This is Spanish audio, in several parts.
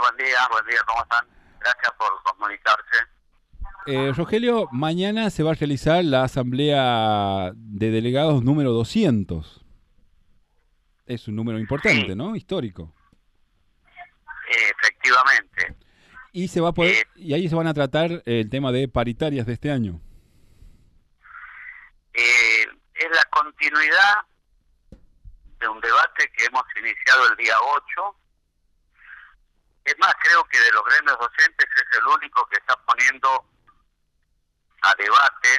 buen día, ¿cómo están? Gracias por comunicarse. Rogelio, mañana se va a realizar la asamblea de delegados número 200. Es un número importante, Sí, ¿no? Histórico. efectivamente. Y se va a poder, Eh, y ahí se van a tratar el tema de paritarias de este año. es la continuidad de un debate que hemos iniciado el día 8. Es más, creo que de los gremios docentes es el único que está poniendo a debate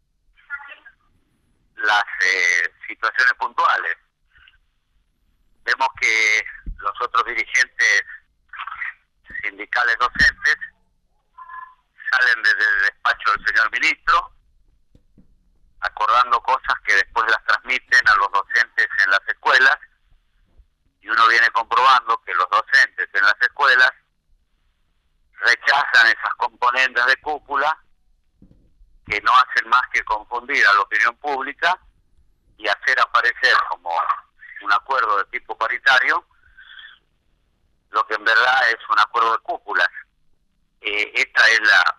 las situaciones puntuales. Vemos que los otros dirigentes sindicales docentes salen desde el despacho del señor ministro acordando cosas que después las transmiten a los docentes en las escuelas, y uno viene comprobando que los docentes en las escuelas rechazan esas componentes de cúpula que no hacen más que confundir a la opinión pública y hacer aparecer como un acuerdo de tipo paritario lo que en verdad es un acuerdo de cúpulas. Esta es la...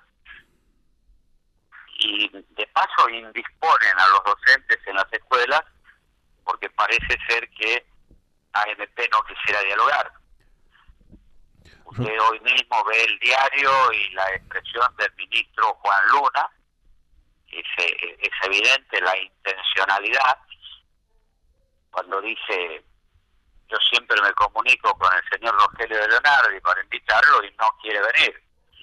Y de paso indisponen a los docentes en las escuelas porque parece ser que AMP no quisiera dialogar. Ro- Usted hoy mismo ve el diario y la expresión del ministro Juan Luna. Es evidente la intencionalidad cuando dice: yo siempre me comunico con el señor Rogelio de Leonardi para invitarlo y no quiere venir.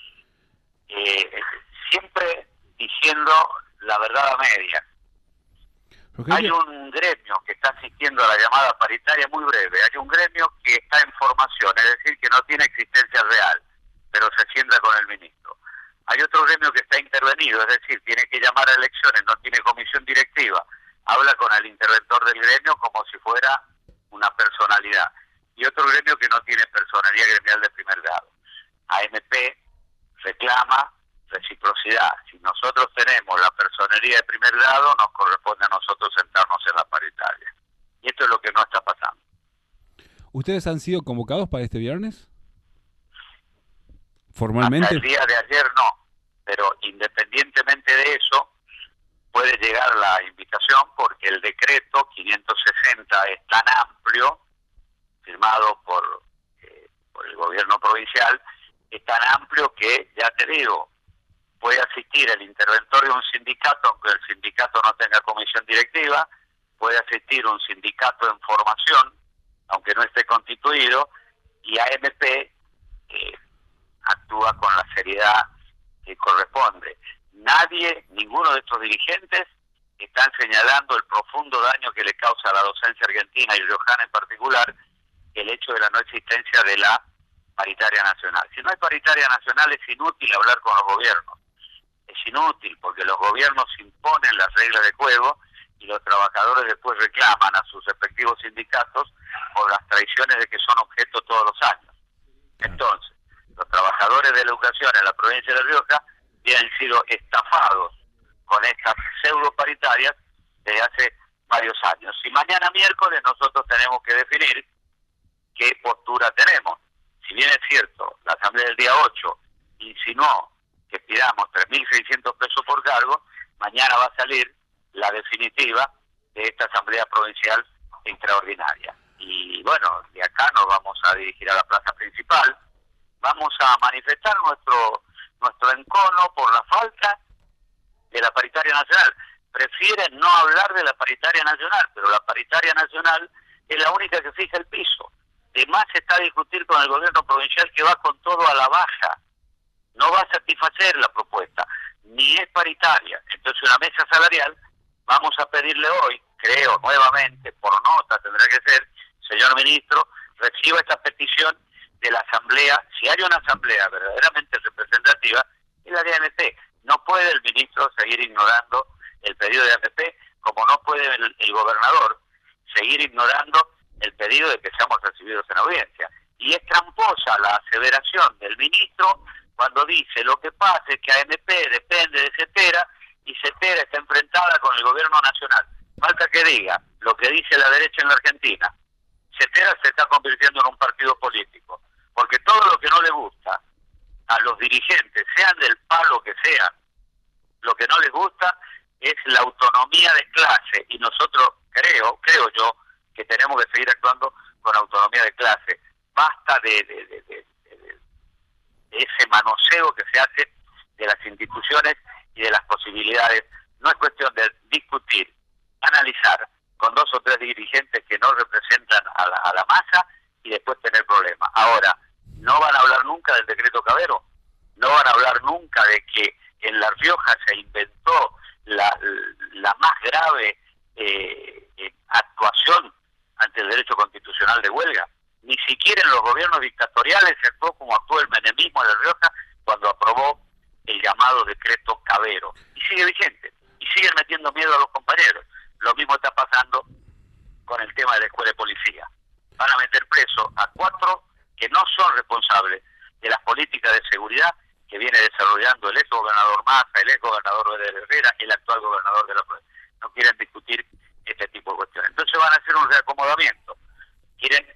Siempre diciendo la verdad a medias. Hay Rogelio, un gremio que está asistiendo a la llamada paritaria, muy breve. Hay un gremio que está en formación, es decir, que no tiene existencia real, pero se sienta con el ministro. Hay otro gremio que está intervenido, es decir, tiene que llamar a elecciones, no tiene comisión directiva, habla con el interventor del gremio como si fuera una personalidad. Y otro gremio que no tiene personalidad gremial de primer grado. AMP reclama reciprocidad. Si nosotros tenemos la personería de primer grado, nos corresponde a nosotros sentarnos en la paritaria. Y esto es lo que no está pasando. ¿ustedes han sido convocados para este viernes? Hasta el ¿Formalmente? día de ayer no, pero independientemente de eso, puede llegar la invitación porque el decreto 560 es tan amplio, firmado por el gobierno provincial, es tan amplio que, ya te digo, puede asistir el interventor de un sindicato, aunque el sindicato no tenga comisión directiva, puede asistir un sindicato en formación, aunque no esté constituido, y AMP actúa con la seriedad que corresponde. Ninguno de estos dirigentes están señalando el profundo daño que le causa a la docencia argentina y riojana en particular el hecho de la no existencia de la paritaria nacional. Si no hay paritaria nacional es inútil hablar con los gobiernos. Es inútil porque los gobiernos imponen las reglas de juego y los trabajadores después reclaman a sus respectivos sindicatos por las traiciones de que son objeto todos los años. Claro. Entonces, los trabajadores de la educación en la provincia de La Rioja han sido estafados con estas pseudo paritarias desde hace varios años. Y mañana miércoles nosotros tenemos que definir qué postura tenemos. Si bien es cierto, la asamblea del día 8 insinuó que pidamos 3.600 pesos por cargo, mañana va a salir la definitiva de esta asamblea provincial extraordinaria. Y bueno, de acá nos vamos a dirigir a la plaza principal, vamos a manifestar nuestro encono por la falta de la paritaria nacional. Prefieren no hablar de la paritaria nacional, pero la paritaria nacional es la única que fija el piso. Además está a discutir con el gobierno provincial que va con todo a la baja. No va a satisfacer la propuesta, ni es paritaria. Entonces una mesa salarial, vamos a pedirle hoy, creo nuevamente, por nota tendrá que ser, señor ministro, reciba esta petición de la asamblea. Si hay una asamblea verdaderamente representativa, es la de AMP. No puede el ministro seguir ignorando el pedido de AMP, como no puede el gobernador seguir ignorando el pedido de que seamos recibidos en audiencia. Y es tramposa la aseveración del ministro cuando dice: lo que pasa es que AMP depende de CETERA y CETERA está enfrentada con el gobierno nacional. Falta que diga lo que dice la derecha en la Argentina. CETERA se está convirtiendo en un partido político, porque todo lo que no le gusta a los dirigentes, sean del palo que sean, lo que no les gusta es la autonomía de clase, y nosotros creo yo que tenemos que seguir actuando con autonomía de clase. Basta de ese manoseo que se hace de las instituciones y de las posibilidades. No es cuestión de discutir, analizar con 2 o 3 dirigentes que no representan a la masa y después tener problemas. Ahora, no van a hablar nunca del decreto Cavero, no van a hablar nunca de que en La Rioja se inventó la más grave actuación ante el derecho constitucional de huelga. Ni siquiera en los gobiernos dictatoriales se actuó como actuó el menemismo de La Rioja cuando aprobó el llamado decreto Cavero. Y sigue vigente, y siguen metiendo miedo a los compañeros. Lo mismo está pasando con el tema de la escuela de policía. Van a meter preso a 4 que no son responsables de las políticas de seguridad que viene desarrollando el ex gobernador Massa, el ex gobernador de Herrera, el actual gobernador de la provincia. No quieren discutir este tipo de cuestiones. Entonces van a hacer un reacomodamiento. Quieren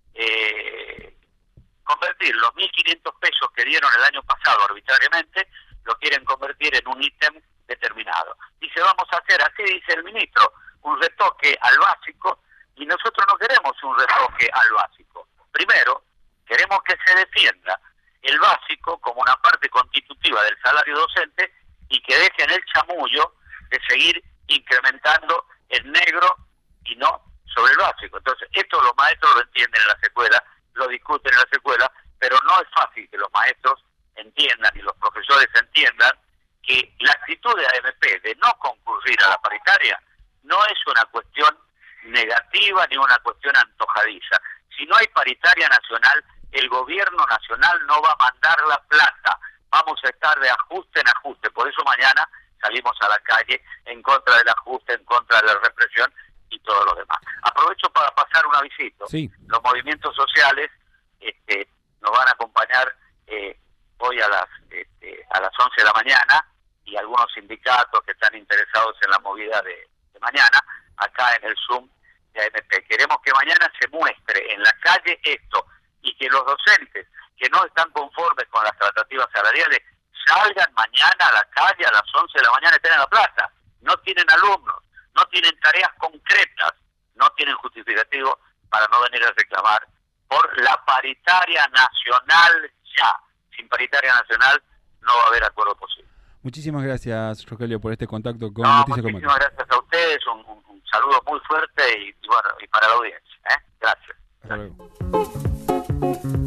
convertir los 1.500 pesos que dieron el año pasado arbitrariamente, lo quieren convertir en un ítem determinado. Dice, vamos a hacer, así dice el ministro, un retoque al básico, y nosotros no queremos un retoque al básico. Primero, queremos que se defienda el básico como una parte constitutiva del salario docente y que dejen el chamullo de seguir incrementando el negro y no sobre el básico. Entonces, esto los maestros lo entienden en las escuelas, lo discuten en las escuelas, pero no es fácil que los maestros entiendan y los profesores entiendan que la actitud de AMP de no concurrir a la paritaria no es una cuestión negativa ni una cuestión antojadiza. Si no hay paritaria nacional, el gobierno nacional no va a mandar la plata. Vamos a estar de ajuste en ajuste. Por eso mañana salimos a la calle en contra del ajuste, en contra de la represión y todo lo demás. Aprovecho para pasar un avisito. Sí. Los movimientos sociales nos van a acompañar hoy a las 11 de la mañana, y algunos sindicatos que están interesados en la movida de mañana, acá en el Zoom de AMP. Queremos que mañana se muestre en la calle esto, y que los docentes que no están conformes con las tratativas salariales salgan mañana a la calle a las 11 de la mañana y estén en la plaza. No tienen alumnos, no tienen tareas concretas, no tienen justificativo para no venir a reclamar por la paritaria nacional ya. Sin paritaria nacional no va a haber acuerdo posible. Muchísimas gracias, Rogelio, por este contacto con No, Noticias Comercio. muchísimas gracias a ustedes, un saludo muy fuerte y bueno, y para la audiencia. Gracias. Hasta luego.